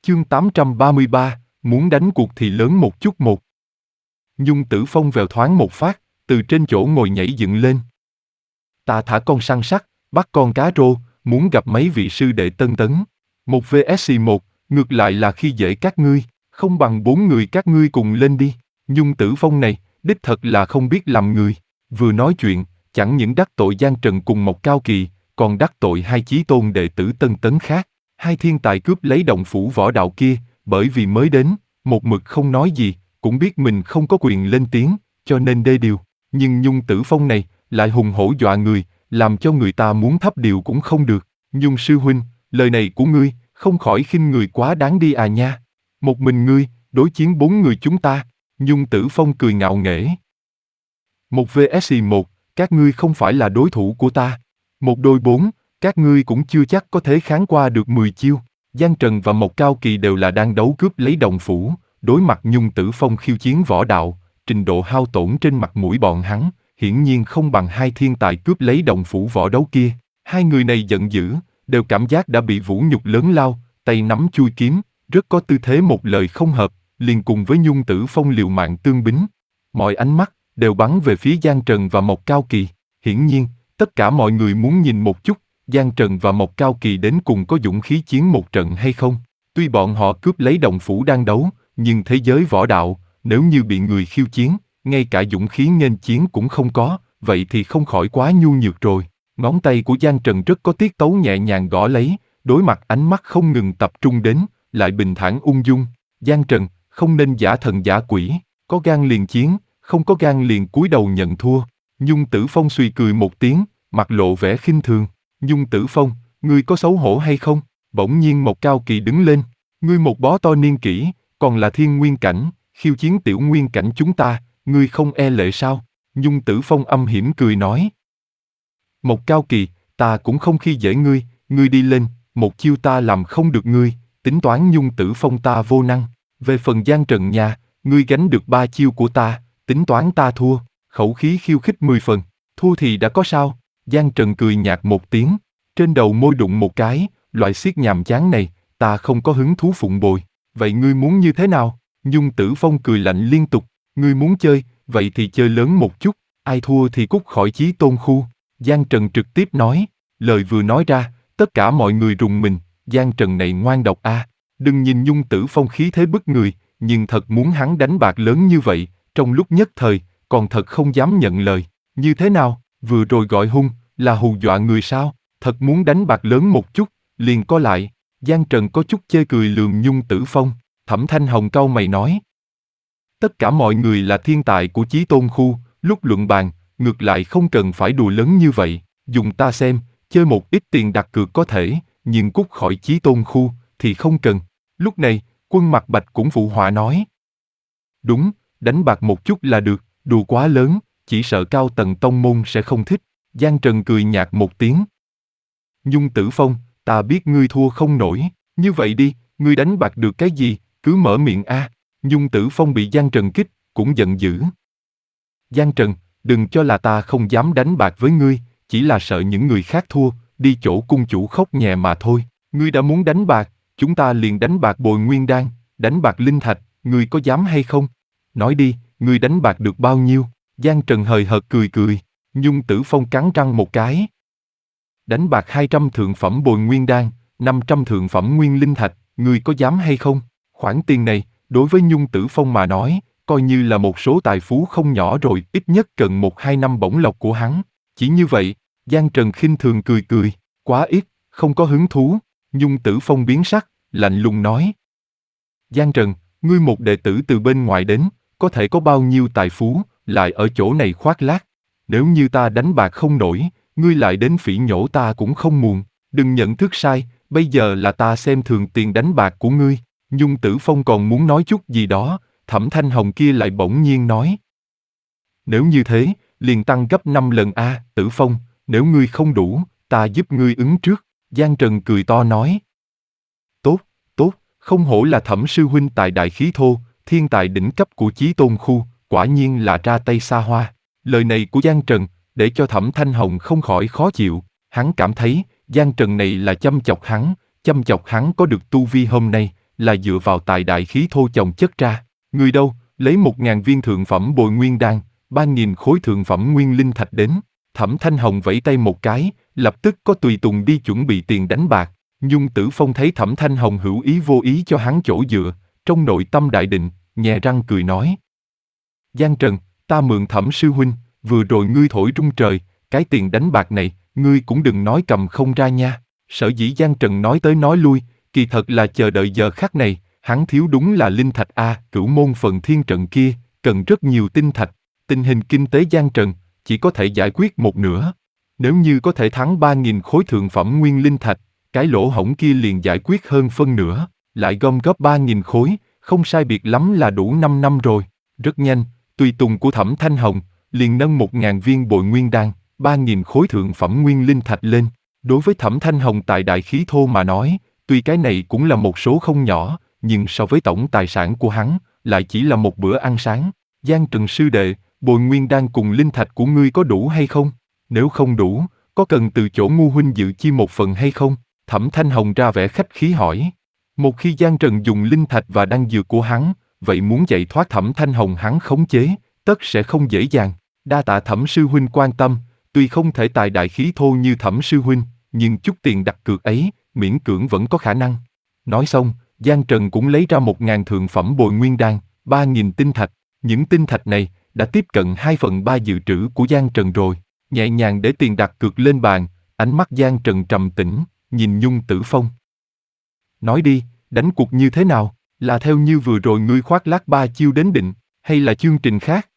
Chương 833, muốn đánh cuộc thì lớn một chút một. Nhung Tử Phong vèo thoáng một phát, từ trên chỗ ngồi nhảy dựng lên. Ta thả con săn sắt, bắt con cá rô, muốn gặp mấy vị sư đệ tân tấn. 1 vs 1, ngược lại là khi dễ các ngươi, không bằng 4 người các ngươi cùng lên đi. Nhung Tử Phong này, đích thật là không biết làm người. Vừa nói chuyện, chẳng những đắc tội Giang Trần cùng Mộc Cao Kỳ, còn đắc tội hai chí tôn đệ tử tân tấn khác. Hai thiên tài cướp lấy động phủ võ đạo kia, bởi vì mới đến, một mực không nói gì, cũng biết mình không có quyền lên tiếng, cho nên đê điều. Nhưng Nhung Tử Phong này, lại hùng hổ dọa người, làm cho người ta muốn thấp điều cũng không được. Nhung sư huynh, lời này của ngươi, không khỏi khinh người quá đáng đi à nha. Một mình ngươi, đối chiến 4 người chúng ta. Nhung Tử Phong cười ngạo nghễ. 1 vs 1, các ngươi không phải là đối thủ của ta. 1 đôi 4, các ngươi cũng chưa chắc có thể kháng qua được 10 chiêu. Giang Trần và Mộc Cao Kỳ đều là đang đấu cướp lấy động phủ, đối mặt Nhung Tử Phong khiêu chiến võ đạo, trình độ hao tổn trên mặt mũi bọn hắn, hiển nhiên không bằng hai thiên tài cướp lấy động phủ võ đấu kia. Hai người này giận dữ, đều cảm giác đã bị vũ nhục lớn lao, tay nắm chui kiếm, rất có tư thế một lời không hợp, liền cùng với Nhung Tử Phong liều mạng tương bính. Mọi ánh mắt đều bắn về phía Giang Trần và Mộc Cao Kỳ. Hiển nhiên, tất cả mọi người muốn nhìn một chút, Giang Trần và Mộc Cao Kỳ đến cùng có dũng khí chiến một trận hay không. Tuy bọn họ cướp lấy động phủ đang đấu, nhưng thế giới võ đạo, nếu như bị người khiêu chiến, ngay cả dũng khí nghênh chiến cũng không có, vậy thì không khỏi quá nhu nhược rồi. Ngón tay của Giang Trần rất có tiết tấu nhẹ nhàng gõ lấy, đối mặt ánh mắt không ngừng tập trung đến, lại bình thản ung dung. Giang Trần, không nên giả thần giả quỷ, có gan liền chiến, không có gan liền cúi đầu nhận thua. Nhung Tử Phong suy cười một tiếng, mặt lộ vẻ khinh thường. Nhung Tử Phong, ngươi có xấu hổ hay không? Bỗng nhiên Mộc Cao Kỳ đứng lên. Ngươi một bó to niên kỷ, còn là thiên nguyên cảnh, khiêu chiến tiểu nguyên cảnh chúng ta, ngươi không e lệ sao? Nhung Tử Phong âm hiểm cười nói. Mộc Cao Kỳ, ta cũng không khi dễ ngươi đi lên, một chiêu ta làm không được ngươi, tính toán Nhung Tử Phong ta vô năng. Về phần Giang Trần nha, ngươi gánh được 3 chiêu của ta, tính toán ta thua, khẩu khí khiêu khích 10 phần, thua thì đã có sao? Giang Trần cười nhạt một tiếng, trên đầu môi đụng một cái, loại xiết nhàm chán này, ta không có hứng thú phụng bồi, vậy ngươi muốn như thế nào? Nhung Tử Phong cười lạnh liên tục, ngươi muốn chơi, vậy thì chơi lớn một chút, ai thua thì cút khỏi chí tôn khu. Giang Trần trực tiếp nói, lời vừa nói ra, tất cả mọi người rùng mình, Giang Trần này ngoan độc a. Đừng nhìn Nhung Tử Phong khí thế bức người, nhưng thật muốn hắn đánh bạc lớn như vậy, trong lúc nhất thời, còn thật không dám nhận lời. Như thế nào, vừa rồi gọi hung, là hù dọa người sao? Thật muốn đánh bạc lớn một chút, liền có lại. Giang Trần có chút chê cười lườm Nhung Tử Phong. Thẩm Thanh Hồng cau mày nói. Tất cả mọi người là thiên tài của chí tôn khu, lúc luận bàn, ngược lại không cần phải đùa lớn như vậy. Dùng ta xem, chơi một ít tiền đặt cược có thể, nhưng cút khỏi chí tôn khu, thì không cần. Lúc này, Quân Mặc Bạch cũng phụ họa nói. Đúng, đánh bạc một chút là được, đùa quá lớn, chỉ sợ cao tầng tông môn sẽ không thích. Giang Trần cười nhạt một tiếng. Nhung Tử Phong, ta biết ngươi thua không nổi, như vậy đi, ngươi đánh bạc được cái gì, cứ mở miệng a. Nhung Tử Phong bị Giang Trần kích, cũng giận dữ. Giang Trần, đừng cho là ta không dám đánh bạc với ngươi, chỉ là sợ những người khác thua, đi chỗ cung chủ khóc nhè mà thôi. Ngươi đã muốn đánh bạc, chúng ta liền đánh bạc bồi nguyên đan, đánh bạc linh thạch, ngươi có dám hay không? Nói đi, ngươi đánh bạc được bao nhiêu? Giang Trần hời hợt cười cười. Nhung Tử Phong cắn răng một cái. Đánh bạc 200 thượng phẩm bồi nguyên đan, 500 thượng phẩm nguyên linh thạch, ngươi có dám hay không? Khoản tiền này, đối với Nhung Tử Phong mà nói, coi như là một số tài phú không nhỏ rồi, ít nhất cần 1-2 năm bổng lộc của hắn. Chỉ như vậy, Giang Trần khinh thường cười cười, quá ít, không có hứng thú. Nhung Tử Phong biến sắc, lạnh lùng nói. Giang Trần, ngươi một đệ tử từ bên ngoài đến, có thể có bao nhiêu tài phú, lại ở chỗ này khoác lác. Nếu như ta đánh bạc không nổi, ngươi lại đến phỉ nhổ ta cũng không muộn. Đừng nhận thức sai, bây giờ là ta xem thường tiền đánh bạc của ngươi. Nhung Tử Phong còn muốn nói chút gì đó, Thẩm Thanh Hồng kia lại bỗng nhiên nói. Nếu như thế, liền tăng gấp 5 lần a. Tử Phong, nếu ngươi không đủ, ta giúp ngươi ứng trước. Giang Trần cười to nói. Tốt, tốt, không hổ là Thẩm sư huynh tài đại khí thô, thiên tài đỉnh cấp của chí tôn khu, quả nhiên là ra tay xa hoa. Lời này của Giang Trần, để cho Thẩm Thanh Hồng không khỏi khó chịu, hắn cảm thấy, Giang Trần này là châm chọc hắn có được tu vi hôm nay, là dựa vào tài đại khí thô chồng chất ra. Người đâu, lấy 1.000 viên thượng phẩm bồi nguyên đan, 3.000 khối thượng phẩm nguyên linh thạch đến. Thẩm Thanh Hồng vẫy tay một cái, lập tức có tùy tùng đi chuẩn bị tiền đánh bạc. Nhung Tử Phong thấy Thẩm Thanh Hồng hữu ý vô ý cho hắn chỗ dựa, trong nội tâm đại định, nhè răng cười nói. Giang Trần, ta mượn Thẩm sư huynh, vừa rồi ngươi thổi rung trời, cái tiền đánh bạc này, ngươi cũng đừng nói cầm không ra nha. Sở dĩ Giang Trần nói tới nói lui, kỳ thật là chờ đợi giờ khắc này, hắn thiếu đúng là linh thạch a, cửu môn phần thiên trận kia, cần rất nhiều tinh thạch. Tình hình kinh tế Giang Trần, chỉ có thể giải quyết một nửa. Nếu như có thể thắng 3.000 khối thượng phẩm nguyên linh thạch, cái lỗ hổng kia liền giải quyết hơn phân nửa, lại gom góp 3.000 khối, không sai biệt lắm là đủ 5 năm rồi. Rất nhanh, tùy tùng của Thẩm Thanh Hồng, liền nâng 1.000 viên bội nguyên đan, 3.000 khối thượng phẩm nguyên linh thạch lên. Đối với Thẩm Thanh Hồng tại đại khí thô mà nói, tuy cái này cũng là một số không nhỏ, nhưng so với tổng tài sản của hắn, lại chỉ là một bữa ăn sáng. Giang Trần sư đệ, bội nguyên đan cùng linh thạch của ngươi có đủ hay không? Nếu không đủ, có cần từ chỗ Ngu huynh dự chi một phần hay không? Thẩm Thanh Hồng ra vẻ khách khí hỏi. Một khi Giang Trần dùng linh thạch và đan dược của hắn, vậy muốn chạy thoát Thẩm Thanh Hồng hắn khống chế, tất sẽ không dễ dàng. Đa tạ Thẩm sư huynh quan tâm, tuy không thể tài đại khí thô như Thẩm sư huynh, nhưng chút tiền đặt cược ấy, miễn cưỡng vẫn có khả năng. Nói xong, Giang Trần cũng lấy ra 1.000 thượng phẩm bội nguyên đan, 3.000 tinh thạch. Những tinh thạch này đã tiếp cận 2/3 dự trữ của Giang Trần rồi. Nhẹ nhàng để tiền đặt cược lên bàn, ánh mắt Giang Trần trầm tĩnh, nhìn Nhung Tử Phong. Nói đi, đánh cuộc như thế nào? Là theo như vừa rồi ngươi khoác lác 3 chiêu đến định, hay là chương trình khác?